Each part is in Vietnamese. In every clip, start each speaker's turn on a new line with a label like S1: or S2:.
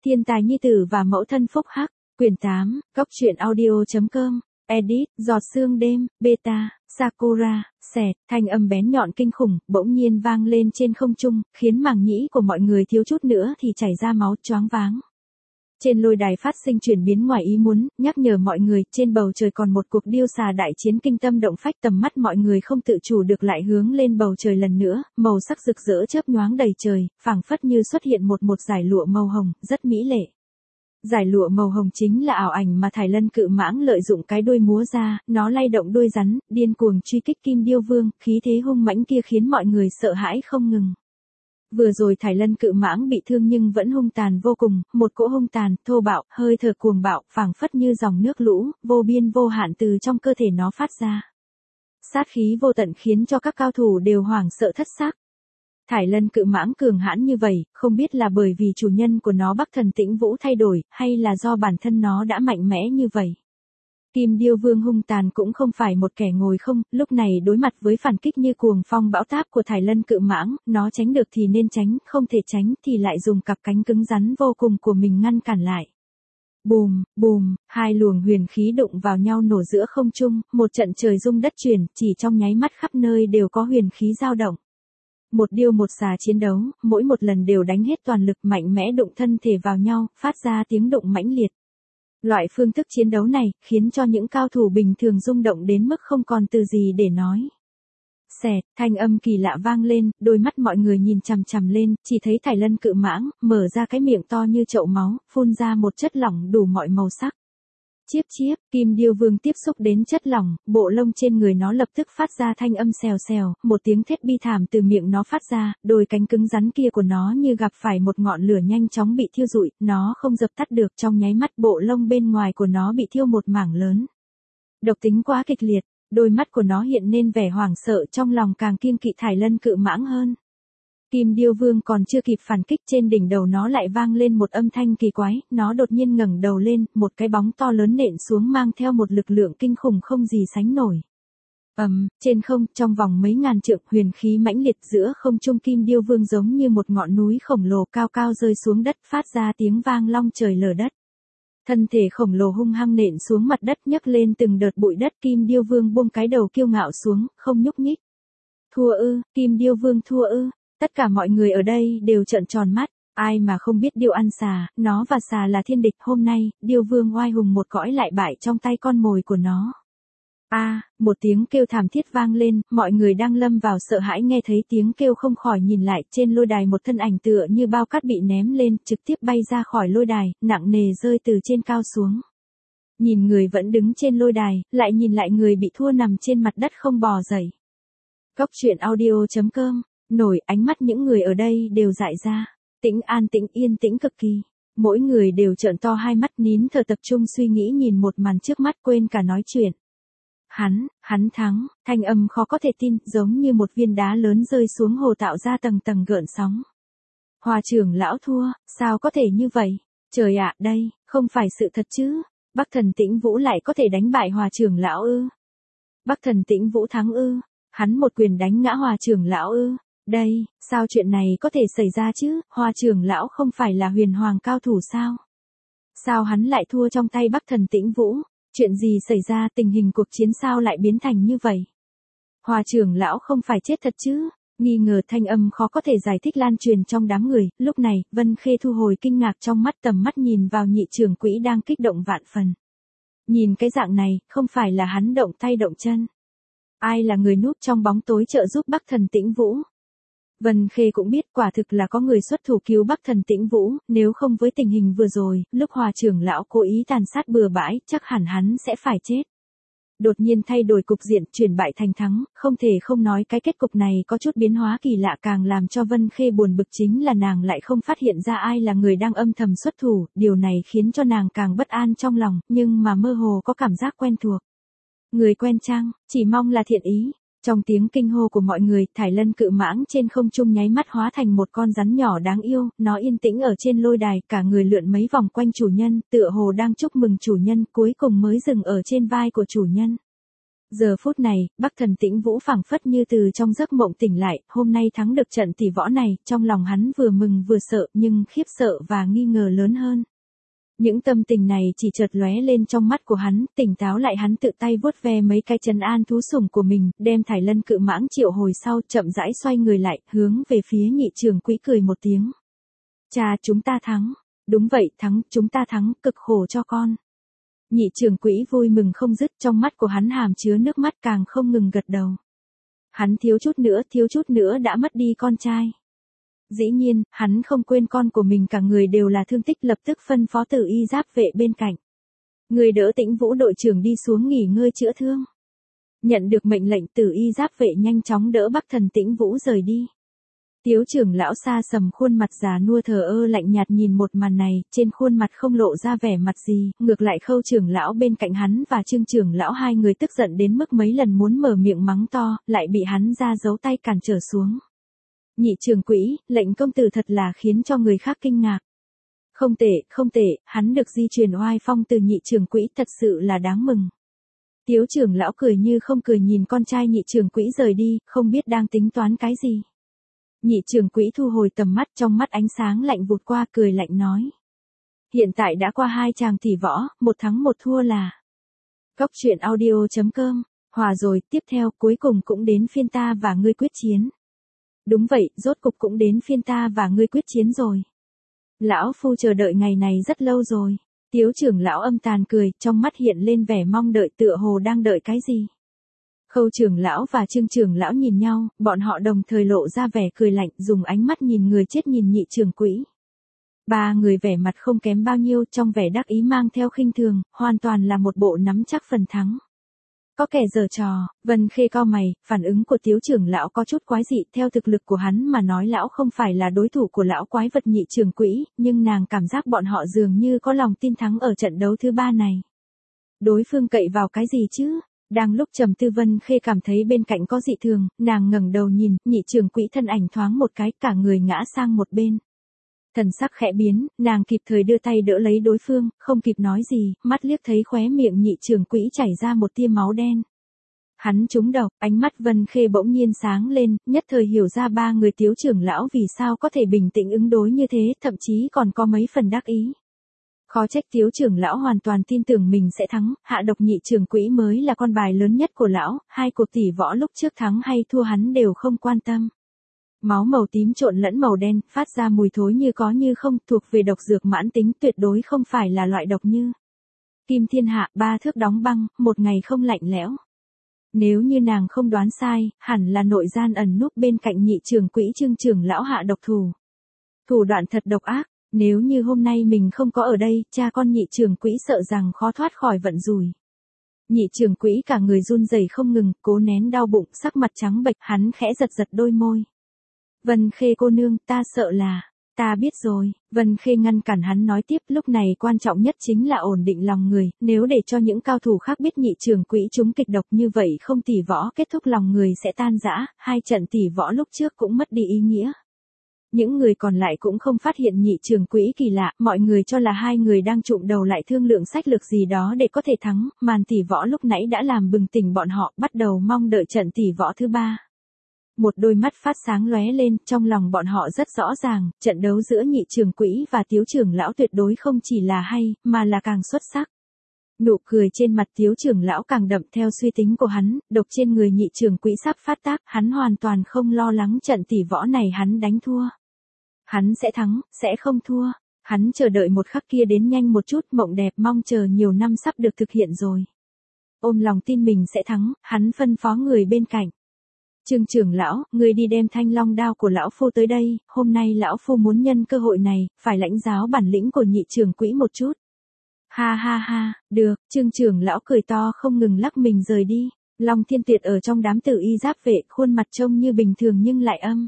S1: Thiên tài nhi tử và mẫu thân phúc hắc, quyển 8, góc truyện audio.com, edit, giọt sương đêm, beta, Sakura, xẹt, thanh âm bén nhọn kinh khủng, bỗng nhiên vang lên trên không trung, khiến màng nhĩ của mọi người thiếu chút nữa thì chảy ra máu choáng váng. Trên lôi đài phát sinh chuyển biến ngoài ý muốn, nhắc nhở mọi người, trên bầu trời còn một cuộc điêu xà đại chiến kinh tâm động phách, tầm mắt mọi người không tự chủ được lại hướng lên bầu trời lần nữa, màu sắc rực rỡ chớp nhoáng đầy trời, phảng phất như xuất hiện một dải lụa màu hồng, rất mỹ lệ. Dải lụa màu hồng chính là ảo ảnh mà Thải Lân cự mãng lợi dụng cái đuôi múa ra, nó lay động đuôi rắn, điên cuồng truy kích Kim Điêu Vương, khí thế hung mãnh kia khiến mọi người sợ hãi không ngừng. Vừa rồi Thải Lân cự mãng bị thương nhưng vẫn hung tàn vô cùng, một cỗ hung tàn, thô bạo, hơi thở cuồng bạo, phảng phất như dòng nước lũ, vô biên vô hạn từ trong cơ thể nó phát ra. Sát khí vô tận khiến cho các cao thủ đều hoảng sợ thất xác. Thải Lân cự mãng cường hãn như vậy, không biết là bởi vì chủ nhân của nó Bắc Thần Tĩnh Vũ thay đổi, hay là do bản thân nó đã mạnh mẽ như vậy. Kim Điêu Vương hung tàn cũng không phải một kẻ ngồi không, lúc này đối mặt với phản kích như cuồng phong bão táp của Thải Lân cự mãng, nó tránh được thì nên tránh, không thể tránh thì lại dùng cặp cánh cứng rắn vô cùng của mình ngăn cản lại. Bùm, bùm, hai luồng huyền khí đụng vào nhau nổ giữa không trung, một trận trời rung đất chuyển, chỉ trong nháy mắt khắp nơi đều có huyền khí dao động. Một điêu một xà chiến đấu, mỗi một lần đều đánh hết toàn lực mạnh mẽ đụng thân thể vào nhau, phát ra tiếng động mãnh liệt. Loại phương thức chiến đấu này, khiến cho những cao thủ bình thường rung động đến mức không còn từ gì để nói. Xẹt, thanh âm kỳ lạ vang lên, đôi mắt mọi người nhìn chằm chằm lên, chỉ thấy Thải Lân cự mãng, mở ra cái miệng to như chậu máu, phun ra một chất lỏng đủ mọi màu sắc. Chiếp chiếp, Kim Điêu Vương tiếp xúc đến chất lỏng, bộ lông trên người nó lập tức phát ra thanh âm xèo xèo, một tiếng thét bi thảm từ miệng nó phát ra, đôi cánh cứng rắn kia của nó như gặp phải một ngọn lửa nhanh chóng bị thiêu rụi, nó không dập tắt được, trong nháy mắt bộ lông bên ngoài của nó bị thiêu một mảng lớn. Độc tính quá kịch liệt, đôi mắt của nó hiện nên vẻ hoảng sợ, trong lòng càng kiêng kỵ Thải Lân cự mãng hơn. Kim Điêu Vương còn chưa kịp phản kích, trên đỉnh đầu nó lại vang lên một âm thanh kỳ quái, nó đột nhiên ngẩng đầu lên, một cái bóng to lớn nện xuống mang theo một lực lượng kinh khủng không gì sánh nổi. Trên không, trong vòng mấy ngàn trượng, huyền khí mãnh liệt giữa không trung, Kim Điêu Vương giống như một ngọn núi khổng lồ cao cao rơi xuống đất, phát ra tiếng vang long trời lở đất. Thân thể khổng lồ hung hăng nện xuống mặt đất, nhấc lên từng đợt bụi đất, Kim Điêu Vương buông cái đầu kiêu ngạo xuống, không nhúc nhích. Thua ư, Kim Điêu Vương thua ư? Tất cả mọi người ở đây đều trợn tròn mắt, ai mà không biết điêu ăn xà, nó và xà là thiên địch, hôm nay, Điêu Vương oai hùng một cõi lại bại trong tay con mồi của nó. Một tiếng kêu thảm thiết vang lên, mọi người đang lâm vào sợ hãi nghe thấy tiếng kêu không khỏi nhìn lại, trên lôi đài một thân ảnh tựa như bao cát bị ném lên, trực tiếp bay ra khỏi lôi đài, nặng nề rơi từ trên cao xuống. Nhìn người vẫn đứng trên lôi đài, lại nhìn lại người bị thua nằm trên mặt đất không bò dậy. Góc truyện audio.com, nổi, ánh mắt những người ở đây đều dại ra, tĩnh an tĩnh yên tĩnh cực kỳ. Mỗi người đều trợn to hai mắt, nín thở tập trung suy nghĩ nhìn một màn trước mắt, quên cả nói chuyện. Hắn thắng, thanh âm khó có thể tin, giống như một viên đá lớn rơi xuống hồ tạo ra tầng tầng gợn sóng. Hòa trưởng lão thua, sao có thể như vậy? Trời ạ, đây, không phải sự thật chứ? Bắc Thần Tĩnh Vũ lại có thể đánh bại Hòa trưởng lão ư? Bắc Thần Tĩnh Vũ thắng ư? Hắn một quyền đánh ngã Hòa trưởng lão ư? Đây, sao chuyện này có thể xảy ra chứ? Hòa trưởng lão không phải là huyền hoàng cao thủ sao? Sao hắn lại thua trong tay Bắc Thần Tĩnh Vũ? Chuyện gì xảy ra, tình hình cuộc chiến sao lại biến thành như vậy? Hòa trưởng lão không phải chết thật chứ? Nghi ngờ thanh âm khó có thể giải thích lan truyền trong đám người, lúc này, Vân Khê thu hồi kinh ngạc trong mắt, tầm mắt nhìn vào nhị trưởng quỹ đang kích động vạn phần. Nhìn cái dạng này, không phải là hắn động tay động chân. Ai là người núp trong bóng tối trợ giúp Bắc Thần Tĩnh Vũ? Vân Khê cũng biết quả thực là có người xuất thủ cứu Bắc Thần Tĩnh Vũ, nếu không với tình hình vừa rồi, lúc Hòa trưởng lão cố ý tàn sát bừa bãi, chắc hẳn hắn sẽ phải chết. Đột nhiên thay đổi cục diện, chuyển bại thành thắng, không thể không nói cái kết cục này có chút biến hóa kỳ lạ, càng làm cho Vân Khê buồn bực chính là nàng lại không phát hiện ra ai là người đang âm thầm xuất thủ, điều này khiến cho nàng càng bất an trong lòng, nhưng mà mơ hồ có cảm giác quen thuộc. Người quen chăng, chỉ mong là thiện ý. Trong tiếng kinh hô của mọi người, Thải Lân cự mãng trên không trung nháy mắt hóa thành một con rắn nhỏ đáng yêu, nó yên tĩnh ở trên lôi đài, cả người lượn mấy vòng quanh chủ nhân, tựa hồ đang chúc mừng chủ nhân, cuối cùng mới dừng ở trên vai của chủ nhân. Giờ phút này, Bắc Thần Tĩnh Vũ phảng phất như từ trong giấc mộng tỉnh lại, hôm nay thắng được trận tỷ võ này, trong lòng hắn vừa mừng vừa sợ, nhưng khiếp sợ và nghi ngờ lớn hơn. Những tâm tình này chỉ chợt lóe lên trong mắt của hắn, tỉnh táo lại hắn tự tay vuốt ve mấy cái trấn an thú sủng của mình, đem Thải Lân cự mãng triệu hồi sau, chậm rãi xoay người lại, hướng về phía Nhị Trường Quỹ cười một tiếng. Cha, chúng ta thắng. Đúng vậy, thắng, chúng ta thắng, cực khổ cho con. Nhị Trường Quỹ vui mừng không dứt, trong mắt của hắn hàm chứa nước mắt càng không ngừng gật đầu. Hắn thiếu chút nữa đã mất đi con trai. Dĩ nhiên, hắn không quên con của mình, cả người đều là thương tích, lập tức phân phó Tử Y Giáp Vệ bên cạnh. Người đỡ Tĩnh Vũ đội trưởng đi xuống nghỉ ngơi chữa thương. Nhận được mệnh lệnh, Tử Y Giáp Vệ nhanh chóng đỡ Bắc Thần Tĩnh Vũ rời đi. Tiếu trưởng lão xa sầm khuôn mặt già nua thờ ơ lạnh nhạt nhìn một màn này, trên khuôn mặt không lộ ra vẻ mặt gì, ngược lại Khâu trưởng lão bên cạnh hắn và Trương trưởng lão hai người tức giận đến mức mấy lần muốn mở miệng mắng to, lại bị hắn ra giấu tay cản trở xuống. Nhị Trường Quỹ, lệnh công tử thật là khiến cho người khác kinh ngạc. Không tệ, hắn được di truyền oai phong từ Nhị Trường Quỹ, thật sự là đáng mừng. Tiếu trưởng lão cười như không cười nhìn con trai Nhị Trường Quỹ rời đi, không biết đang tính toán cái gì. Nhị Trường Quỹ thu hồi tầm mắt, trong mắt ánh sáng lạnh vụt qua, cười lạnh nói. Hiện tại đã qua 2 tràng tỷ võ, 1 thắng 1 thua là. Goctruyện.audio.com, hòa rồi, tiếp theo, cuối cùng cũng đến phiên ta và ngươi quyết chiến. Đúng vậy, rốt cục cũng đến phiên ta và ngươi quyết chiến rồi. Lão phu chờ đợi ngày này rất lâu rồi. Tiếu trưởng lão âm tàn cười, trong mắt hiện lên vẻ mong đợi, tựa hồ đang đợi cái gì. Khâu trưởng lão và Trương trưởng lão nhìn nhau, bọn họ đồng thời lộ ra vẻ cười lạnh, dùng ánh mắt nhìn người chết nhìn Nhị Trường Quỹ. 3 người vẻ mặt không kém bao nhiêu, trong vẻ đắc ý mang theo khinh thường, hoàn toàn là một bộ nắm chắc phần thắng. Có kẻ giở trò, Vân Khê cau mày, phản ứng của Tiếu trưởng lão có chút quái dị, theo thực lực của hắn mà nói lão không phải là đối thủ của lão quái vật Nhị Trường Quỹ, nhưng nàng cảm giác bọn họ dường như có lòng tin thắng ở trận đấu thứ 3 này. Đối phương cậy vào cái gì chứ? Đang lúc trầm tư, Vân Khê cảm thấy bên cạnh có dị thường, nàng ngẩng đầu nhìn, Nhị Trường Quỹ thân ảnh thoáng một cái, cả người ngã sang một bên. Thần sắc khẽ biến, nàng kịp thời đưa tay đỡ lấy đối phương, không kịp nói gì, mắt liếc thấy khóe miệng Nhị Trường Quỹ chảy ra một tia máu đen. Hắn trúng độc, ánh mắt Vân Khê bỗng nhiên sáng lên, nhất thời hiểu ra 3 người Tiếu trưởng lão vì sao có thể bình tĩnh ứng đối như thế, thậm chí còn có mấy phần đắc ý. Khó trách Tiếu trưởng lão hoàn toàn tin tưởng mình sẽ thắng, hạ độc Nhị Trường Quỹ mới là con bài lớn nhất của lão, 2 cuộc tỷ võ lúc trước thắng hay thua hắn đều không quan tâm. Máu màu tím trộn lẫn màu đen, phát ra mùi thối như có như không, thuộc về độc dược mãn tính, tuyệt đối không phải là loại độc như Kim Thiên Hạ, 3 thước đóng băng, một ngày không lạnh lẽo. Nếu như nàng không đoán sai, hẳn là nội gian ẩn núp bên cạnh Nhị Trường Quỹ Trương trưởng lão hạ độc thủ. Thủ đoạn thật độc ác, nếu như hôm nay mình không có ở đây, cha con Nhị Trường Quỹ sợ rằng khó thoát khỏi vận rủi. Nhị Trường Quỹ cả người run rẩy không ngừng, cố nén đau bụng, sắc mặt trắng bệch, hắn khẽ giật giật đôi môi. Vân Khê cô nương, ta sợ là, ta biết rồi, Vân Khê ngăn cản hắn nói tiếp, lúc này quan trọng nhất chính là ổn định lòng người, nếu để cho những cao thủ khác biết Nhị Trường Quỹ trúng kịch độc như vậy không tỷ võ kết thúc lòng người sẽ tan rã, 2 trận tỷ võ lúc trước cũng mất đi ý nghĩa. Những người còn lại cũng không phát hiện Nhị Trường Quỹ kỳ lạ, mọi người cho là 2 người đang trụm đầu lại thương lượng sách lược gì đó để có thể thắng, màn tỷ võ lúc nãy đã làm bừng tỉnh bọn họ, bắt đầu mong đợi trận tỷ võ thứ 3. Một đôi mắt phát sáng lóe lên, trong lòng bọn họ rất rõ ràng, trận đấu giữa Nhị Trường Quỹ và Tiếu trưởng lão tuyệt đối không chỉ là hay, mà là càng xuất sắc. Nụ cười trên mặt Tiếu trưởng lão càng đậm, theo suy tính của hắn, độc trên người Nhị Trường Quỹ sắp phát tác, hắn hoàn toàn không lo lắng trận tỷ võ này hắn đánh thua. Hắn sẽ thắng, sẽ không thua. Hắn chờ đợi một khắc kia đến nhanh một chút, mộng đẹp mong chờ nhiều năm sắp được thực hiện rồi. Ôm lòng tin mình sẽ thắng, hắn phân phó người bên cạnh. Trương trưởng lão, người đi đem thanh long đao của lão phu tới đây, hôm nay lão phu muốn nhân cơ hội này, phải lãnh giáo bản lĩnh của Nhị Trường Quỹ một chút. Ha ha ha, được, Trương trưởng lão cười to không ngừng lắc mình rời đi. Long Thiên Tuyệt ở trong đám Tử Y Giáp Vệ, khuôn mặt trông như bình thường nhưng lại âm.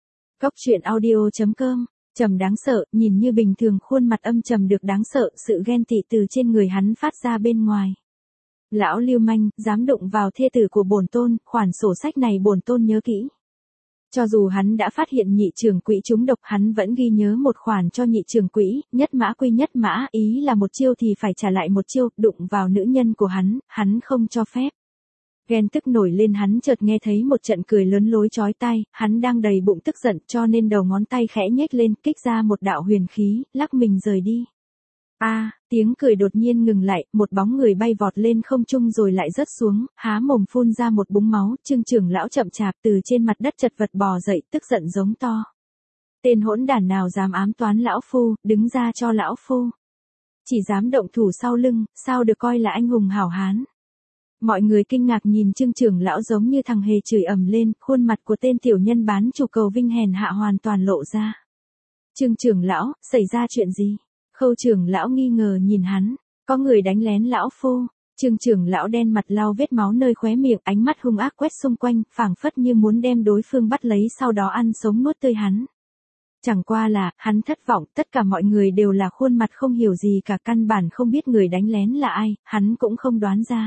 S1: Goctruyện.audio.com, trầm đáng sợ, nhìn như bình thường khuôn mặt âm trầm được đáng sợ, sự ghen tị từ trên người hắn phát ra bên ngoài. Lão lưu manh, dám đụng vào thê tử của bổn tôn, khoản sổ sách này bổn tôn nhớ kỹ. Cho dù hắn đã phát hiện Nhị Trường Quỹ trúng độc, hắn vẫn ghi nhớ một khoản cho Nhị Trường Quỹ, nhất mã quy nhất mã, ý là một chiêu thì phải trả lại một chiêu, đụng vào nữ nhân của hắn không cho phép. Ghen tức nổi lên, hắn chợt nghe thấy một trận cười lớn lối chói tai, hắn đang đầy bụng tức giận cho nên đầu ngón tay khẽ nhếch lên, kích ra một đạo huyền khí, lắc mình rời đi. Tiếng cười đột nhiên ngừng lại, một bóng người bay vọt lên không trung rồi lại rớt xuống, há mồm phun ra một búng máu, Trương trưởng lão chậm chạp từ trên mặt đất chật vật bò dậy, tức giận giống to. Tên hỗn đản nào dám ám toán lão phu, đứng ra cho lão phu. Chỉ dám động thủ sau lưng, sao được coi là anh hùng hảo hán. Mọi người kinh ngạc nhìn Trương trưởng lão giống như thằng hề chửi ầm lên, khuôn mặt của tên tiểu nhân bán chủ cầu vinh hèn hạ hoàn toàn lộ ra. Trương trưởng lão, xảy ra chuyện gì? Khâu trưởng lão nghi ngờ nhìn hắn, có người đánh lén lão phu. Trương trưởng lão đen mặt lau vết máu nơi khóe miệng, ánh mắt hung ác quét xung quanh, phảng phất như muốn đem đối phương bắt lấy sau đó ăn sống nuốt tươi hắn. Chẳng qua là, hắn thất vọng, tất cả mọi người đều là khuôn mặt không hiểu gì cả, căn bản không biết người đánh lén là ai, hắn cũng không đoán ra.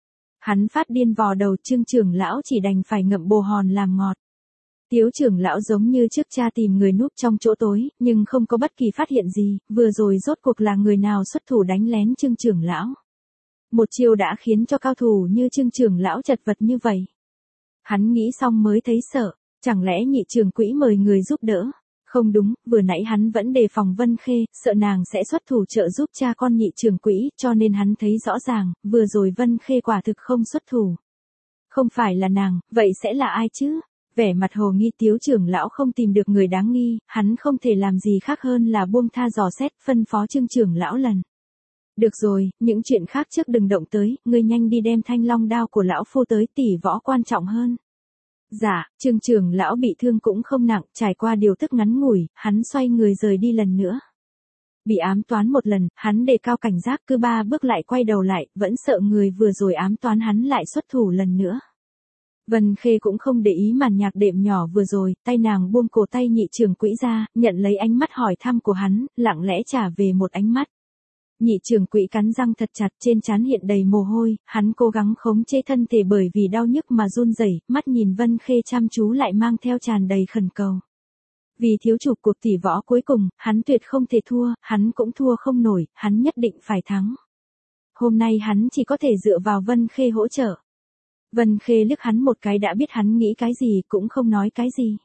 S1: Hắn phát điên vò đầu, Trương trưởng lão chỉ đành phải ngậm bồ hòn làm ngọt. Tiếu trưởng lão giống như trước cha tìm người núp trong chỗ tối, nhưng không có bất kỳ phát hiện gì, vừa rồi rốt cuộc là người nào xuất thủ đánh lén Trương trưởng lão. Một chiêu đã khiến cho cao thủ như Trương trưởng lão chật vật như vậy. Hắn nghĩ xong mới thấy sợ, chẳng lẽ nhị trưởng quỹ mời người giúp đỡ? Không đúng, vừa nãy hắn vẫn đề phòng Vân Khê, sợ nàng sẽ xuất thủ trợ giúp cha con nhị trưởng quỹ, cho nên hắn thấy rõ ràng, vừa rồi Vân Khê quả thực không xuất thủ. Không phải là nàng, vậy sẽ là ai chứ? Vẻ mặt hồ nghi Tiếu trưởng lão không tìm được người đáng nghi, hắn không thể làm gì khác hơn là buông tha dò xét, phân phó Trương trưởng lão lần. Được rồi, những chuyện khác trước đừng động tới, ngươi nhanh đi đem thanh long đao của lão phu tới, tỷ võ quan trọng hơn. Dạ, Trương trưởng lão bị thương cũng không nặng, trải qua điều tức ngắn ngủi, hắn xoay người rời đi lần nữa. Bị ám toán một lần, hắn đề cao cảnh giác, cứ 3 bước lại quay đầu lại, vẫn sợ người vừa rồi ám toán hắn lại xuất thủ lần nữa. Vân Khê cũng không để ý màn nhạc đệm nhỏ vừa rồi, tay nàng buông cổ tay nhị trưởng quỹ ra, nhận lấy ánh mắt hỏi thăm của hắn, lặng lẽ trả về một ánh mắt. Nhị trưởng quỹ cắn răng thật chặt, trên trán hiện đầy mồ hôi, hắn cố gắng khống chế thân thể bởi vì đau nhức mà run rẩy, mắt nhìn Vân Khê chăm chú lại mang theo tràn đầy khẩn cầu. Vì thiếu chủ cuộc tỷ võ cuối cùng, hắn tuyệt không thể thua, hắn cũng thua không nổi, hắn nhất định phải thắng. Hôm nay hắn chỉ có thể dựa vào Vân Khê hỗ trợ. Vân Khê liếc hắn một cái đã biết hắn nghĩ cái gì, cũng không nói cái gì.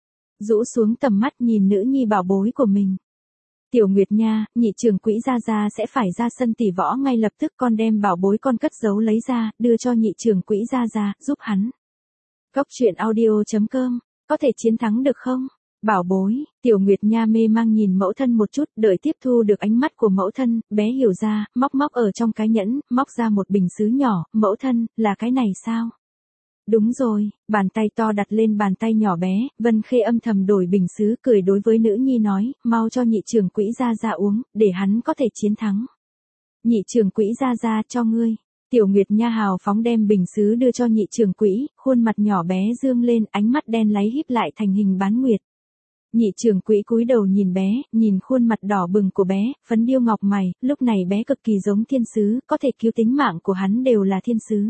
S1: Rũ xuống tầm mắt nhìn nữ nhi bảo bối của mình. Tiểu Nguyệt nha, nhị trưởng quỹ Gia sẽ phải ra sân tỷ võ ngay lập tức, con đem bảo bối con cất giấu lấy ra, đưa cho nhị trưởng quỹ Gia, giúp hắn. Cốc truyện audio.com, có thể chiến thắng được không? Bảo bối, Tiểu Nguyệt nha mê mang nhìn mẫu thân một chút, đợi tiếp thu được ánh mắt của mẫu thân, bé hiểu ra, móc ở trong cái nhẫn, móc ra một bình sứ nhỏ, mẫu thân, là cái này sao? Đúng rồi, bàn tay to đặt lên bàn tay nhỏ bé, Vân Khê âm thầm đổi bình sứ, cười đối với nữ nhi nói, mau cho nhị trưởng quỹ Gia uống, để hắn có thể chiến thắng. Nhị trưởng quỹ Gia cho ngươi. Tiểu Nguyệt nha hào phóng đem bình sứ đưa cho nhị trưởng quỹ, khuôn mặt nhỏ bé dương lên, ánh mắt đen láy híp lại thành hình bán nguyệt. Nhị trưởng quỹ cúi đầu nhìn bé, nhìn khuôn mặt đỏ bừng của bé, phấn điêu ngọc mày, lúc này bé cực kỳ giống thiên sứ, có thể cứu tính mạng của hắn đều là thiên sứ.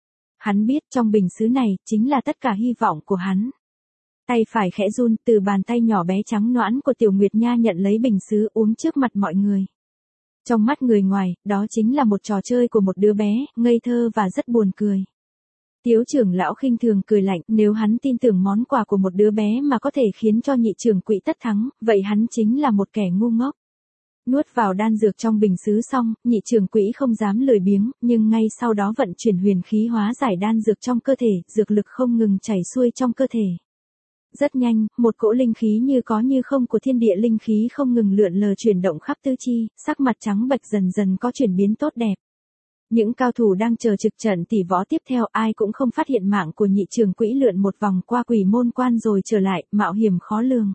S1: Hắn biết trong bình sứ này, chính là tất cả hy vọng của hắn. Tay phải khẽ run, từ bàn tay nhỏ bé trắng nõn của Tiểu Nguyệt nha nhận lấy bình sứ uống trước mặt mọi người. Trong mắt người ngoài, đó chính là một trò chơi của một đứa bé, ngây thơ và rất buồn cười. Tiếu trưởng lão khinh thường cười lạnh, nếu hắn tin tưởng món quà của một đứa bé mà có thể khiến cho nhị trưởng quỹ tất thắng, vậy hắn chính là một kẻ ngu ngốc. Nuốt vào đan dược trong bình sứ xong, nhị trưởng quỹ không dám lười biếng, nhưng ngay sau đó vận chuyển huyền khí hóa giải đan dược trong cơ thể, dược lực không ngừng chảy xuôi trong cơ thể. Rất nhanh, một cỗ linh khí như có như không của thiên địa linh khí không ngừng lượn lờ chuyển động khắp tứ chi, sắc mặt trắng bệch dần dần có chuyển biến tốt đẹp. Những cao thủ đang chờ trực trận tỷ võ tiếp theo ai cũng không phát hiện mạng của nhị trưởng quỹ lượn một vòng qua quỷ môn quan rồi trở lại, mạo hiểm khó lường.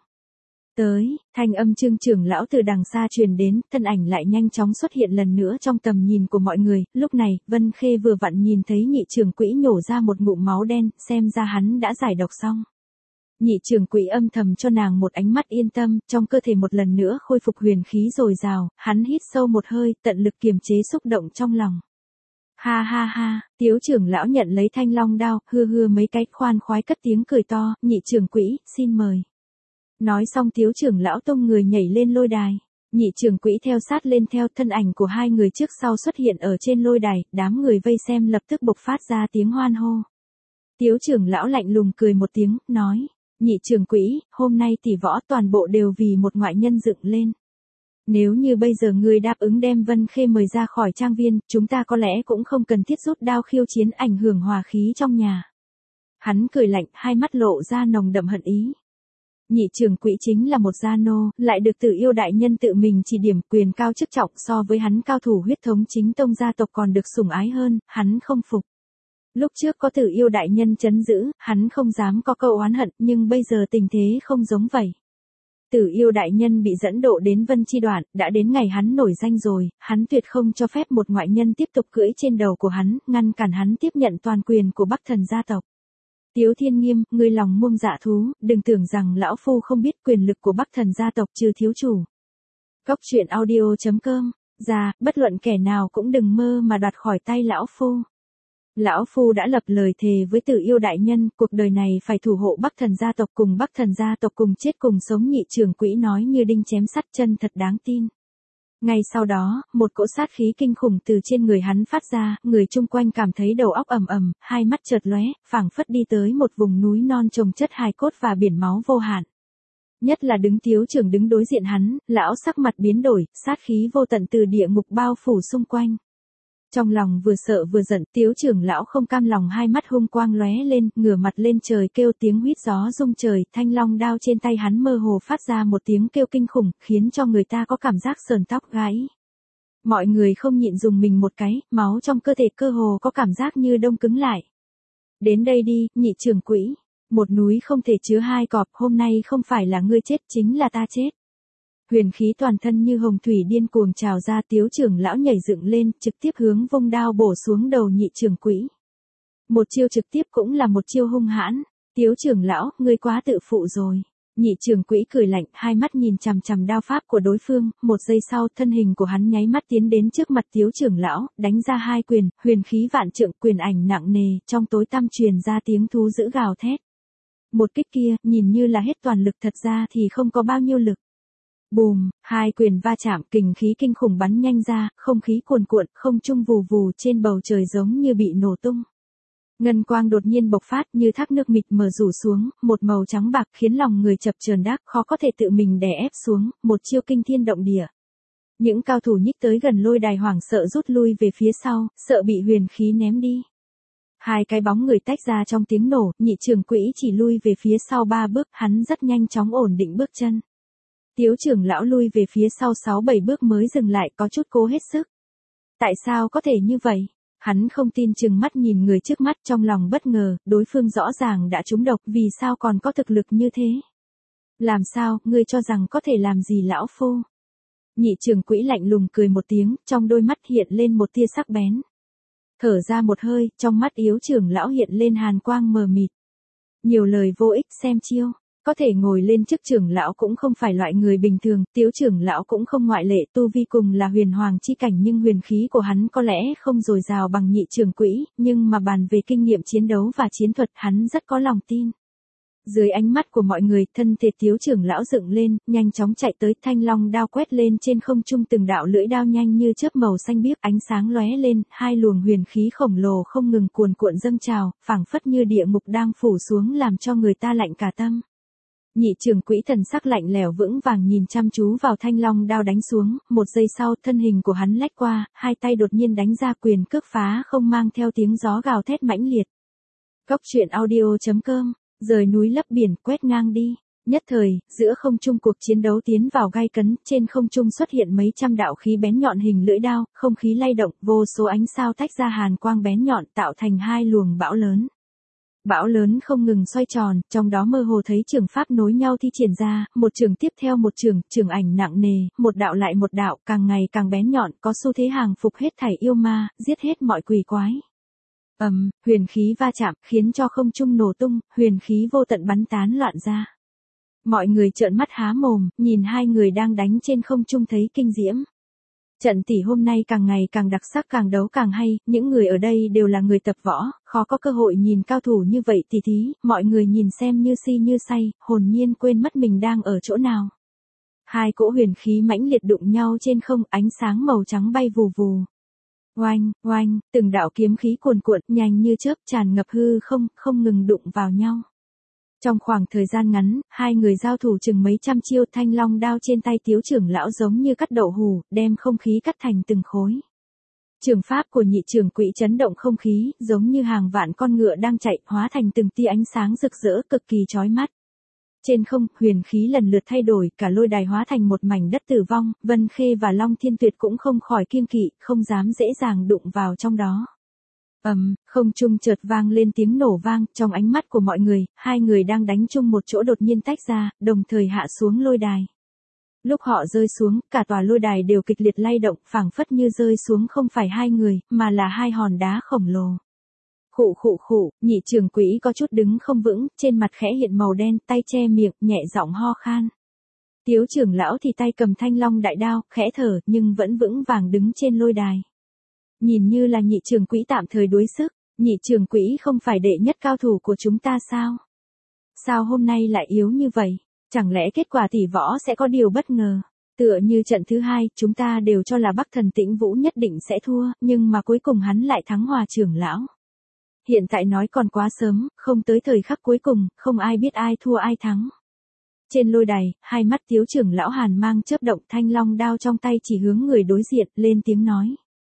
S1: Tới, thanh âm Trương trưởng lão từ đằng xa truyền đến, thân ảnh lại nhanh chóng xuất hiện lần nữa trong tầm nhìn của mọi người, lúc này, Vân Khê vừa vặn nhìn thấy nhị trưởng quỹ nhổ ra một ngụm máu đen, xem ra hắn đã giải độc xong. Nhị trưởng quỹ âm thầm cho nàng một ánh mắt yên tâm, trong cơ thể một lần nữa khôi phục huyền khí dồi dào, hắn hít sâu một hơi, tận lực kiềm chế xúc động trong lòng. Ha ha ha, Tiếu trưởng lão nhận lấy thanh long đao, hưa mấy cái, khoan khoái cất tiếng cười to, nhị trưởng quỹ, xin mời. Nói xong Tiếu trưởng lão tung người nhảy lên lôi đài. Nhị trưởng quỹ theo sát lên theo, thân ảnh của hai người trước sau xuất hiện ở trên lôi đài, đám người vây xem lập tức bộc phát ra tiếng hoan hô. Tiếu trưởng lão lạnh lùng cười một tiếng, nói, nhị trưởng quỹ, hôm nay tỷ võ toàn bộ đều vì một ngoại nhân dựng lên. Nếu như bây giờ ngươi đáp ứng đem Vân Khê mời ra khỏi trang viên, chúng ta có lẽ cũng không cần thiết rút đao khiêu chiến ảnh hưởng hòa khí trong nhà. Hắn cười lạnh, hai mắt lộ ra nồng đậm hận ý. Nhị trưởng quỹ chính là một gia nô, lại được Tử Yêu đại nhân tự mình chỉ điểm, quyền cao chức trọng, so với hắn cao thủ huyết thống chính tông gia tộc còn được sủng ái hơn, hắn không phục. Lúc trước có Tử Yêu đại nhân trấn giữ, hắn không dám có câu oán hận, nhưng bây giờ tình thế không giống vậy. Tử Yêu đại nhân bị dẫn độ đến Vân Chi Đoạn, đã đến ngày hắn nổi danh rồi, hắn tuyệt không cho phép một ngoại nhân tiếp tục cưỡi trên đầu của hắn, ngăn cản hắn tiếp nhận toàn quyền của Bắc Thần gia tộc. Tiếu Thiên Nghiêm, ngươi lòng muông dạ thú, đừng tưởng rằng lão phu không biết quyền lực của Bắc Thần gia tộc trừ thiếu chủ. Cốc truyện audio.com, ra, bất luận kẻ nào cũng đừng mơ mà đoạt khỏi tay lão phu. Lão phu đã lập lời thề với Tử Yêu đại nhân, cuộc đời này phải thủ hộ Bắc Thần gia tộc, cùng Bắc Thần gia tộc cùng chết cùng sống. Nhị trưởng quỹ nói như đinh chém sắt, chân thật đáng tin. Ngay sau đó, một cỗ sát khí kinh khủng từ trên người hắn phát ra, người chung quanh cảm thấy đầu óc ầm ầm, hai mắt chợt lóe, phảng phất đi tới một vùng núi non chồng chất hài cốt và biển máu vô hạn. Nhất là Tiếu trưởng đứng đối diện hắn, lão sắc mặt biến đổi, sát khí vô tận từ địa ngục bao phủ xung quanh. Trong lòng vừa sợ vừa giận, Tiếu trưởng lão không cam lòng, hai mắt hung quang lóe lên, ngửa mặt lên trời kêu, tiếng huýt gió rung trời, thanh long đao trên tay hắn mơ hồ phát ra một tiếng kêu kinh khủng, khiến cho người ta có cảm giác sờn tóc gáy. Mọi người không nhịn dùng mình một cái, máu trong cơ thể cơ hồ có cảm giác như đông cứng lại. Đến đây đi, nhị trưởng quỹ, một núi không thể chứa hai cọp, hôm nay không phải là ngươi chết chính là ta chết. Huyền khí toàn thân như hồng thủy điên cuồng trào ra, Tiếu trưởng lão nhảy dựng lên, trực tiếp hướng vung đao bổ xuống đầu nhị trưởng quỹ. Một chiêu trực tiếp cũng là một chiêu hung hãn. Tiếu trưởng lão, ngươi quá tự phụ rồi. Nhị trưởng quỹ cười lạnh, hai mắt nhìn chằm chằm đao pháp của đối phương, một giây sau, thân hình của hắn nháy mắt tiến đến trước mặt Tiếu trưởng lão, đánh ra hai quyền, huyền khí vạn trượng, quyền ảnh nặng nề, trong tối tăm truyền ra tiếng thú dữ gào thét. Một kích kia, nhìn như là hết toàn lực, thật ra thì không có bao nhiêu lực. Bùm, hai quyền va chạm, kình khí kinh khủng bắn nhanh ra, không khí cuồn cuộn, không trung vù vù, trên bầu trời giống như bị nổ tung. Ngân quang đột nhiên bộc phát như thác nước mịt mờ rủ xuống, một màu trắng bạc khiến lòng người chập chờn đắc, khó có thể tự mình đè ép xuống, một chiêu kinh thiên động địa. Những cao thủ nhích tới gần lôi đài hoảng sợ rút lui về phía sau, sợ bị huyền khí ném đi. Hai cái bóng người tách ra trong tiếng nổ, nhị trưởng quỹ chỉ lui về phía sau 3 bước, hắn rất nhanh chóng ổn định bước chân. Tiếu trưởng lão lui về phía sau 6-7 bước mới dừng lại, có chút cố hết sức. Tại sao có thể như vậy? Hắn không tin chừng mắt nhìn người trước mắt, trong lòng bất ngờ, đối phương rõ ràng đã trúng độc, vì sao còn có thực lực như thế? Làm sao, ngươi cho rằng có thể làm gì lão phu? Nhị trưởng quỹ lạnh lùng cười một tiếng, trong đôi mắt hiện lên một tia sắc bén. Thở ra một hơi, trong mắt yếu trưởng lão hiện lên hàn quang mờ mịt. Nhiều lời vô ích, xem chiêu. Có thể ngồi lên chức trưởng lão cũng không phải loại người bình thường, Tiếu trưởng lão cũng không ngoại lệ, tu vi cùng là huyền hoàng chi cảnh, nhưng huyền khí của hắn có lẽ không dồi dào bằng nhị trưởng quỹ, nhưng mà bàn về kinh nghiệm chiến đấu và chiến thuật hắn rất có lòng tin. Dưới ánh mắt của mọi người, thân thể Tiếu trưởng lão dựng lên, nhanh chóng chạy tới, thanh long đao quét lên trên không trung, từng đạo lưỡi đao nhanh như chớp màu xanh biếc, ánh sáng lóe lên, hai luồng huyền khí khổng lồ không ngừng cuồn cuộn dâng trào, phảng phất như địa ngục đang phủ xuống, làm cho người ta lạnh cả tâm. Nhị trưởng quỹ thần sắc lạnh lẽo vững vàng nhìn chăm chú vào thanh long đao đánh xuống, một giây sau, thân hình của hắn lách qua, hai tay đột nhiên đánh ra quyền cước phá không, mang theo tiếng gió gào thét mãnh liệt. Cốc truyện audio.com, rời núi lấp biển, quét ngang đi. Nhất thời, giữa không trung cuộc chiến đấu tiến vào gay cấn, trên không trung xuất hiện mấy trăm đạo khí bén nhọn hình lưỡi đao, không khí lay động, vô số ánh sao tách ra hàn quang bén nhọn, tạo thành hai luồng bão lớn. Bão lớn không ngừng xoay tròn, trong đó mơ hồ thấy trường pháp nối nhau thi triển ra, một trường tiếp theo một trường, trường ảnh nặng nề, một đạo lại một đạo, càng ngày càng bén nhọn, có xu thế hàng phục hết thảy yêu ma, giết hết mọi quỷ quái. Huyền khí va chạm, khiến cho không trung nổ tung, huyền khí vô tận bắn tán loạn ra. Mọi người trợn mắt há mồm, nhìn hai người đang đánh trên không trung thấy kinh diễm. Trận tỷ hôm nay càng ngày càng đặc sắc, càng đấu càng hay, những người ở đây đều là người tập võ, khó có cơ hội nhìn cao thủ như vậy tỉ thí, mọi người nhìn xem như si như say, hồn nhiên quên mất mình đang ở chỗ nào. Hai cỗ huyền khí mãnh liệt đụng nhau trên không, ánh sáng màu trắng bay vù vù. Oanh, oanh, từng đạo kiếm khí cuồn cuộn, nhanh như chớp tràn ngập hư không, không ngừng đụng vào nhau. Trong khoảng thời gian ngắn, hai người giao thủ chừng mấy trăm chiêu, thanh long đao trên tay Tiếu trưởng lão giống như cắt đậu hủ, đem không khí cắt thành từng khối. Trường pháp của nhị trưởng quỹ chấn động không khí, giống như hàng vạn con ngựa đang chạy, hóa thành từng tia ánh sáng rực rỡ cực kỳ chói mắt. Trên không, huyền khí lần lượt thay đổi, cả lôi đài hóa thành một mảnh đất tử vong, Vân Khê và Long Thiên Tuyệt cũng không khỏi kiêng kỵ, không dám dễ dàng đụng vào trong đó. Không trung chợt vang lên tiếng nổ vang, trong ánh mắt của mọi người, hai người đang đánh chung một chỗ đột nhiên tách ra, đồng thời hạ xuống lôi đài. Lúc họ rơi xuống, cả tòa lôi đài đều kịch liệt lay động, phảng phất như rơi xuống không phải hai người, mà là hai hòn đá khổng lồ. Khụ khụ khụ, nhị trưởng quỹ có chút đứng không vững, trên mặt khẽ hiện màu đen, tay che miệng, nhẹ giọng ho khan. Tiếu trưởng lão thì tay cầm thanh long đại đao, khẽ thở, nhưng vẫn vững vàng đứng trên lôi đài. Nhìn như là nhị trưởng quỹ tạm thời đuối sức, nhị trưởng quỹ không phải đệ nhất cao thủ của chúng ta sao? Sao hôm nay lại yếu như vậy? Chẳng lẽ kết quả tỷ võ sẽ có điều bất ngờ? Tựa như trận thứ hai, chúng ta đều cho là Bắc Thần Tĩnh Vũ nhất định sẽ thua, nhưng mà cuối cùng hắn lại thắng Hòa trưởng lão. Hiện tại nói còn quá sớm, không tới thời khắc cuối cùng, không ai biết ai thua ai thắng. Trên lôi đài, hai mắt Tiếu trưởng lão hàn mang chớp động, thanh long đao trong tay chỉ hướng người đối diện, lên tiếng nói.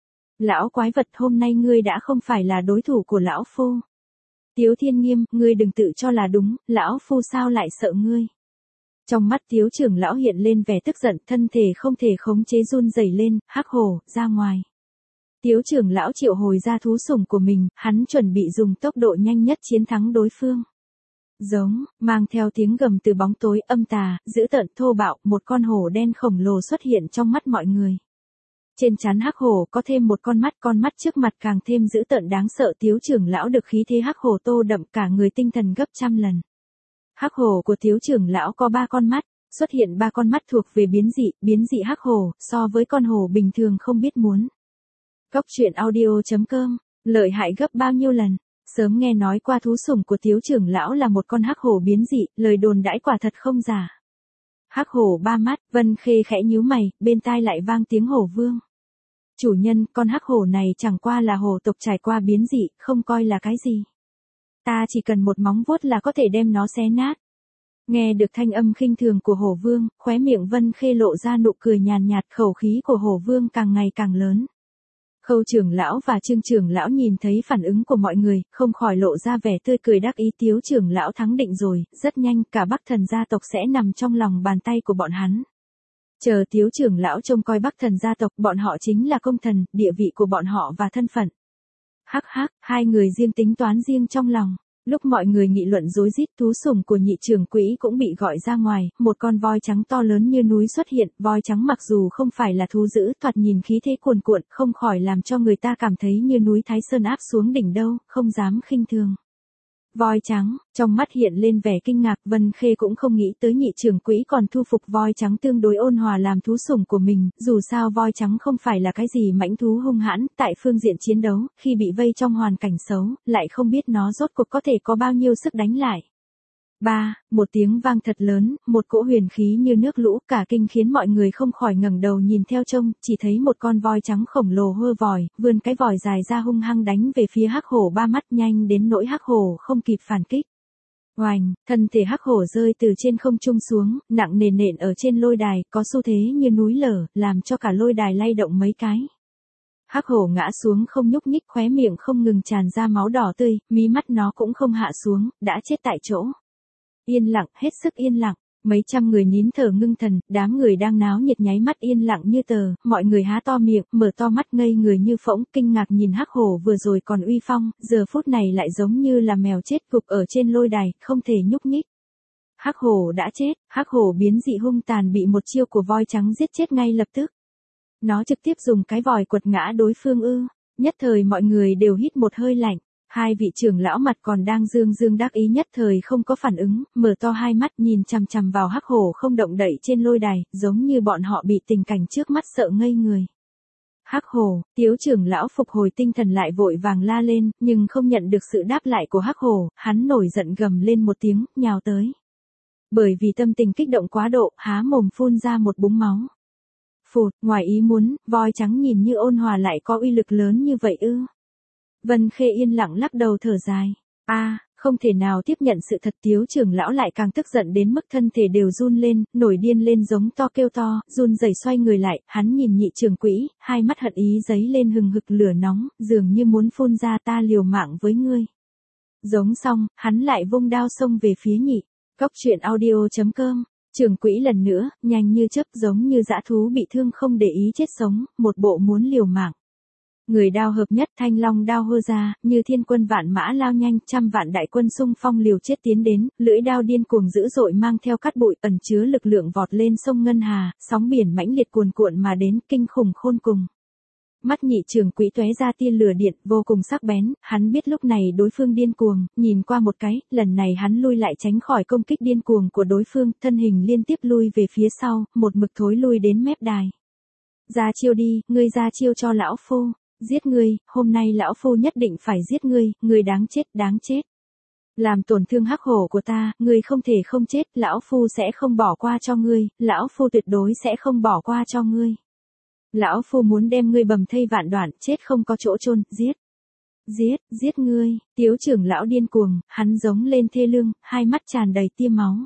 S1: Lão quái vật, hôm nay ngươi đã không phải là đối thủ của lão phu. Tiếu Thiên Nghiêm, ngươi đừng tự cho là đúng, lão phu sao lại sợ ngươi. Trong mắt Tiếu trưởng lão hiện lên vẻ tức giận, thân thể không thể khống chế run rẩy lên, hắc hổ, ra ngoài. Tiếu trưởng lão triệu hồi ra thú sủng của mình, hắn chuẩn bị dùng tốc độ nhanh nhất chiến thắng đối phương. Giống, mang theo tiếng gầm từ bóng tối âm tà, dữ tợn thô bạo, một con hổ đen khổng lồ xuất hiện trong mắt mọi người. Trên trán hắc hổ có thêm một con mắt trước mặt càng thêm dữ tợn đáng sợ. Tiếu trưởng lão được khí thế hắc hổ tô đậm cả người tinh thần gấp trăm lần. Hắc hổ của Tiếu trưởng lão có 3 con mắt, xuất hiện 3 con mắt thuộc về biến dị hắc hổ, so với con hổ bình thường không biết muốn. Cóc truyện audio.com, lợi hại gấp bao nhiêu lần. Sớm nghe nói qua thú sủng của Tiếu trưởng lão là một con hắc hổ biến dị, lời đồn đãi quả thật không giả. Hắc hổ 3 mắt, Vân Khê khẽ nhíu mày, bên tai lại vang tiếng hổ vương. Chủ nhân, con hắc hổ này chẳng qua là hổ tộc trải qua biến dị, không coi là cái gì. Ta chỉ cần một móng vuốt là có thể đem nó xé nát. Nghe được thanh âm khinh thường của hổ vương, khóe miệng Vân Khê lộ ra nụ cười nhàn nhạt, khẩu khí của hổ vương càng ngày càng lớn. Khâu trưởng lão và Trương trưởng lão nhìn thấy phản ứng của mọi người, không khỏi lộ ra vẻ tươi cười đắc ý. Tiếu trưởng lão thắng định rồi, rất nhanh cả Bắc Thần gia tộc sẽ nằm trong lòng bàn tay của bọn hắn. Chờ Tiếu trưởng lão trông coi Bắc Thần gia tộc, bọn họ chính là công thần, địa vị của bọn họ và thân phận. Hắc hắc, hai người riêng tính toán riêng trong lòng. Lúc mọi người nghị luận rối rít, thú sủng của nhị trưởng quỹ cũng bị gọi ra ngoài, một con voi trắng to lớn như núi xuất hiện. Voi trắng mặc dù không phải là thú dữ, thoạt nhìn khí thế cuồn cuộn, không khỏi làm cho người ta cảm thấy như núi Thái Sơn áp xuống đỉnh đâu, không dám khinh thường. Voi trắng, trong mắt hiện lên vẻ kinh ngạc, Vân Khê cũng không nghĩ tới nhị trưởng quỹ còn thu phục voi trắng tương đối ôn hòa làm thú sủng của mình, dù sao voi trắng không phải là cái gì mãnh thú hung hãn, tại phương diện chiến đấu, khi bị vây trong hoàn cảnh xấu, lại không biết nó rốt cuộc có thể có bao nhiêu sức đánh lại. Một tiếng vang thật lớn, một cỗ huyền khí như nước lũ cả kinh khiến mọi người không khỏi ngẩng đầu nhìn theo trông, chỉ thấy một con voi trắng khổng lồ hơ vòi, vươn cái vòi dài ra hung hăng đánh về phía hắc hổ 3 mắt, nhanh đến nỗi hắc hổ không kịp phản kích. Oành, thân thể hắc hổ rơi từ trên không trung xuống, nặng nề nện ở trên lôi đài, có xu thế như núi lở, làm cho cả lôi đài lay động mấy cái. Hắc hổ ngã xuống không nhúc nhích, khóe miệng không ngừng tràn ra máu đỏ tươi, mí mắt nó cũng không hạ xuống, đã chết tại chỗ. Yên lặng, hết sức yên lặng, mấy trăm người nín thở ngưng thần, đám người đang náo nhiệt nháy mắt yên lặng như tờ, mọi người há to miệng, mở to mắt ngây người như phỗng, kinh ngạc nhìn hắc hổ vừa rồi còn uy phong, giờ phút này lại giống như là mèo chết gục ở trên lôi đài, không thể nhúc nhích. Hắc hổ đã chết, hắc hổ biến dị hung tàn bị một chiêu của voi trắng giết chết ngay lập tức. Nó trực tiếp dùng cái vòi quật ngã đối phương ư, nhất thời mọi người đều hít một hơi lạnh. Hai vị trưởng lão mặt còn đang dương đắc ý nhất thời không có phản ứng, mở to hai mắt nhìn chằm chằm vào hắc hổ không động đậy trên lôi đài, giống như bọn họ bị tình cảnh trước mắt sợ ngây người. Hắc hổ, Tiếu trưởng lão phục hồi tinh thần lại vội vàng la lên, nhưng không nhận được sự đáp lại của hắc hổ, hắn nổi giận gầm lên một tiếng, nhào tới. Bởi vì tâm tình kích động quá độ, há mồm phun ra một búng máu. Phụt, ngoài ý muốn, voi trắng nhìn như ôn hòa lại có uy lực lớn như vậy ư? Vân Khê yên lặng lắc đầu thở dài. Không thể nào tiếp nhận sự thật, Tiếu trưởng lão lại càng tức giận đến mức thân thể đều run lên, nổi điên lên giống to kêu to, run rẩy xoay người lại, hắn nhìn nhị trưởng quỹ, hai mắt hận ý giấy lên hừng hực lửa nóng, dường như muốn phun ra ta liều mạng với ngươi. Giống xong, hắn lại vung đao xông về phía nhị. Cóc truyện audio.com. Trưởng quỹ lần nữa, nhanh như chớp giống như dã thú bị thương không để ý chết sống, một bộ muốn liều mạng. Người đao hợp nhất, thanh long đao hơ ra, như thiên quân vạn mã lao nhanh, trăm vạn đại quân xung phong liều chết tiến đến, lưỡi đao điên cuồng dữ dội mang theo cát bụi ẩn chứa lực lượng vọt lên sông Ngân Hà, sóng biển mãnh liệt cuồn cuộn mà đến, kinh khủng khôn cùng. Mắt nhị trưởng quỹ tóe ra tia lửa điện, vô cùng sắc bén, hắn biết lúc này đối phương điên cuồng, nhìn qua một cái, lần này hắn lui lại tránh khỏi công kích điên cuồng của đối phương, thân hình liên tiếp lui về phía sau, một mực thối lui đến mép đài. Ra chiêu đi, ngươi ra chiêu cho lão phu. Giết ngươi, hôm nay lão phu nhất định phải giết ngươi, ngươi đáng chết, đáng chết. Làm tổn thương hắc hổ của ta, ngươi không thể không chết, lão phu sẽ không bỏ qua cho ngươi, lão phu tuyệt đối sẽ không bỏ qua cho ngươi. Lão phu muốn đem ngươi bầm thây vạn đoạn, chết không có chỗ chôn, giết. Giết, giết ngươi, Tiếu trưởng lão điên cuồng, hắn giống lên thê lương, hai mắt tràn đầy tia máu.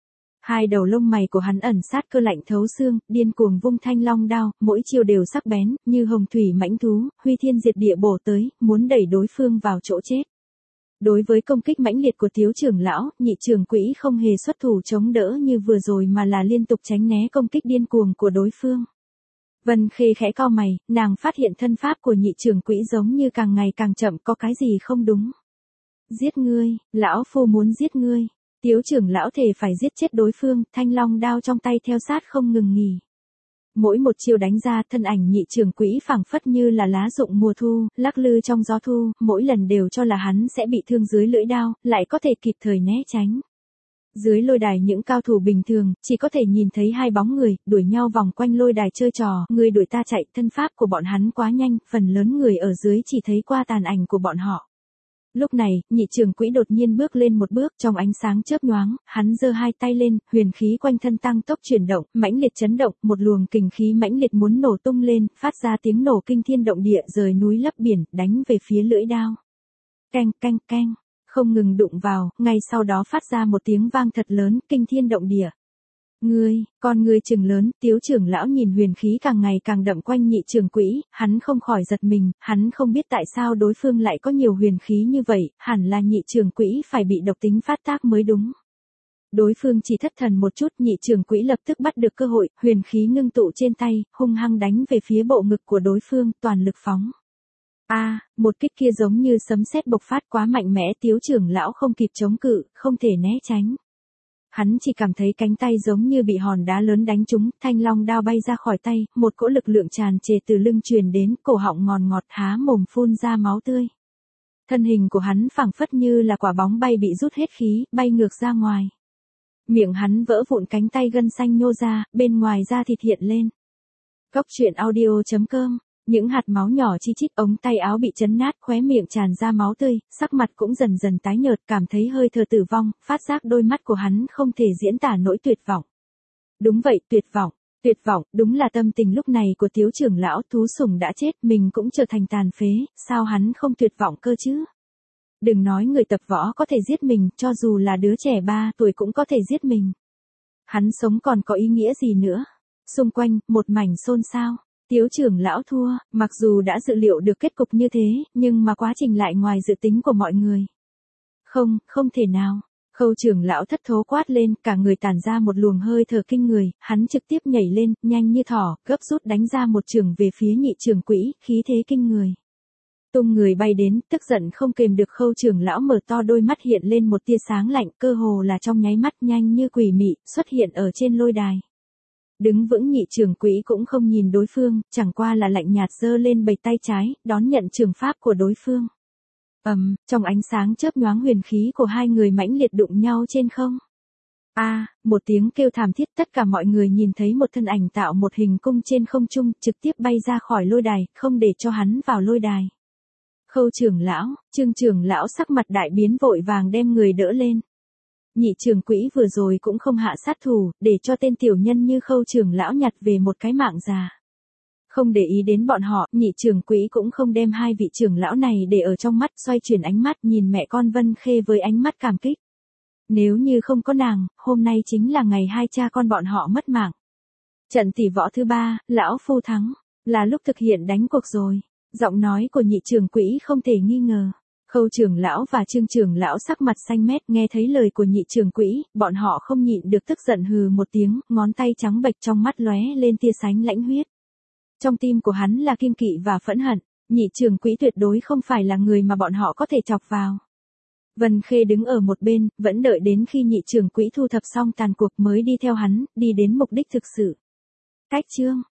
S1: Hai đầu lông mày của hắn ẩn sát cơ lạnh thấu xương, điên cuồng vung thanh long đao, mỗi chiêu đều sắc bén, như hồng thủy mãnh thú, huy thiên diệt địa bổ tới, muốn đẩy đối phương vào chỗ chết. Đối với công kích mãnh liệt của Tiếu trưởng lão, nhị trưởng quỹ không hề xuất thủ chống đỡ như vừa rồi mà là liên tục tránh né công kích điên cuồng của đối phương. Vân Khê khẽ cau mày, nàng phát hiện thân pháp của nhị trưởng quỹ giống như càng ngày càng chậm, có cái gì không đúng. Giết ngươi, lão phu muốn giết ngươi. Tiếu trưởng lão thề phải giết chết đối phương, thanh long đao trong tay theo sát không ngừng nghỉ. Mỗi một chiêu đánh ra, thân ảnh nhị trưởng quỹ phảng phất như là lá rụng mùa thu, lắc lư trong gió thu, mỗi lần đều cho là hắn sẽ bị thương dưới lưỡi đao, lại có thể kịp thời né tránh. Dưới lôi đài những cao thủ bình thường, chỉ có thể nhìn thấy hai bóng người, đuổi nhau vòng quanh lôi đài chơi trò, người đuổi ta chạy, thân pháp của bọn hắn quá nhanh, phần lớn người ở dưới chỉ thấy qua tàn ảnh của bọn họ. Lúc này, nhị trưởng quỹ đột nhiên bước lên một bước, trong ánh sáng chớp nhoáng, hắn giơ hai tay lên, huyền khí quanh thân tăng tốc chuyển động, mãnh liệt chấn động, một luồng kình khí mãnh liệt muốn nổ tung lên, phát ra tiếng nổ kinh thiên động địa, rời núi lấp biển, đánh về phía lưỡi đao. Canh canh canh, không ngừng đụng vào, ngay sau đó phát ra một tiếng vang thật lớn, kinh thiên động địa. Con ngươi trừng lớn, Tiếu trưởng lão nhìn huyền khí càng ngày càng đậm quanh nhị trưởng quỹ, hắn không khỏi giật mình, hắn không biết tại sao đối phương lại có nhiều huyền khí như vậy, hẳn là nhị trưởng quỹ phải bị độc tính phát tác mới đúng. Đối phương chỉ thất thần một chút, nhị trưởng quỹ lập tức bắt được cơ hội, huyền khí ngưng tụ trên tay, hung hăng đánh về phía bộ ngực của đối phương, toàn lực phóng. Một kích kia giống như sấm sét bộc phát quá mạnh mẽ, Tiếu trưởng lão không kịp chống cự, không thể né tránh. Hắn chỉ cảm thấy cánh tay giống như bị hòn đá lớn đánh trúng, thanh long đao bay ra khỏi tay, một cỗ lực lượng tràn trề từ lưng truyền đến, cổ họng ngòn ngọt há mồm phun ra máu tươi. Thân hình của hắn phảng phất như là quả bóng bay bị rút hết khí, bay ngược ra ngoài. Miệng hắn vỡ vụn, cánh tay gân xanh nhô ra, bên ngoài da thịt hiện lên. Cóc truyện audio.com. Những hạt máu nhỏ chi chít, ống tay áo bị chấn nát, khóe miệng tràn ra máu tươi, sắc mặt cũng dần dần tái nhợt, cảm thấy hơi thở tử vong, phát giác đôi mắt của hắn không thể diễn tả nỗi tuyệt vọng. Đúng vậy, tuyệt vọng, đúng là tâm tình lúc này của Tiếu trưởng lão, thú sủng đã chết, mình cũng trở thành tàn phế, sao hắn không tuyệt vọng cơ chứ? Đừng nói người tập võ có thể giết mình, cho dù là đứa trẻ 3 tuổi cũng có thể giết mình. Hắn sống còn có ý nghĩa gì nữa? Xung quanh, một mảnh xôn xao. Tiếu trưởng lão thua, mặc dù đã dự liệu được kết cục như thế, nhưng mà quá trình lại ngoài dự tính của mọi người. Không thể nào. Khâu trưởng lão thất thố quát lên, cả người tản ra một luồng hơi thở kinh người, hắn trực tiếp nhảy lên, nhanh như thỏ, gấp rút đánh ra một chưởng về phía nhị trưởng quỹ, khí thế kinh người. Tung người bay đến, tức giận không kềm được, Khâu trưởng lão mở to đôi mắt, hiện lên một tia sáng lạnh, cơ hồ là trong nháy mắt, nhanh như quỷ mị, xuất hiện ở trên lôi đài. Đứng vững nhị trưởng quỹ cũng không nhìn đối phương, chẳng qua là lạnh nhạt giơ lên bầy tay trái, đón nhận trường pháp của đối phương. Trong ánh sáng chớp nhoáng, huyền khí của hai người mãnh liệt đụng nhau trên không. Một tiếng kêu thảm thiết, tất cả mọi người nhìn thấy một thân ảnh tạo một hình cung trên không trung, trực tiếp bay ra khỏi lôi đài, không để cho hắn vào lôi đài. Khâu trưởng lão, Trương trưởng lão sắc mặt đại biến, vội vàng đem người đỡ lên. nhị trưởng quỹ vừa rồi cũng không hạ sát thủ, để cho tên tiểu nhân như Khâu trưởng lão nhặt về một cái mạng già. Không để ý đến bọn họ, nhị trưởng quỹ cũng không đem hai vị trưởng lão này để ở trong mắt, xoay chuyển ánh mắt nhìn mẹ con Vân Khê với ánh mắt cảm kích. Nếu như không có nàng, hôm nay chính là ngày hai cha con bọn họ mất mạng. Trận tỷ võ thứ 3, lão phu thắng, là lúc thực hiện đánh cuộc rồi. Giọng nói của nhị trưởng quỹ không thể nghi ngờ. Khâu trưởng lão và Trương trưởng lão sắc mặt xanh mét nghe thấy lời của nhị trưởng quỹ, bọn họ không nhịn được tức giận hừ một tiếng, ngón tay trắng bệch trong mắt lóe lên tia sánh lãnh huyết. Trong tim của hắn là kiêng kỵ và phẫn hận, nhị trưởng quỹ tuyệt đối không phải là người mà bọn họ có thể chọc vào. Vân Khê đứng ở một bên, vẫn đợi đến khi nhị trưởng quỹ thu thập xong tàn cuộc mới đi theo hắn, đi đến mục đích thực sự. Cách chương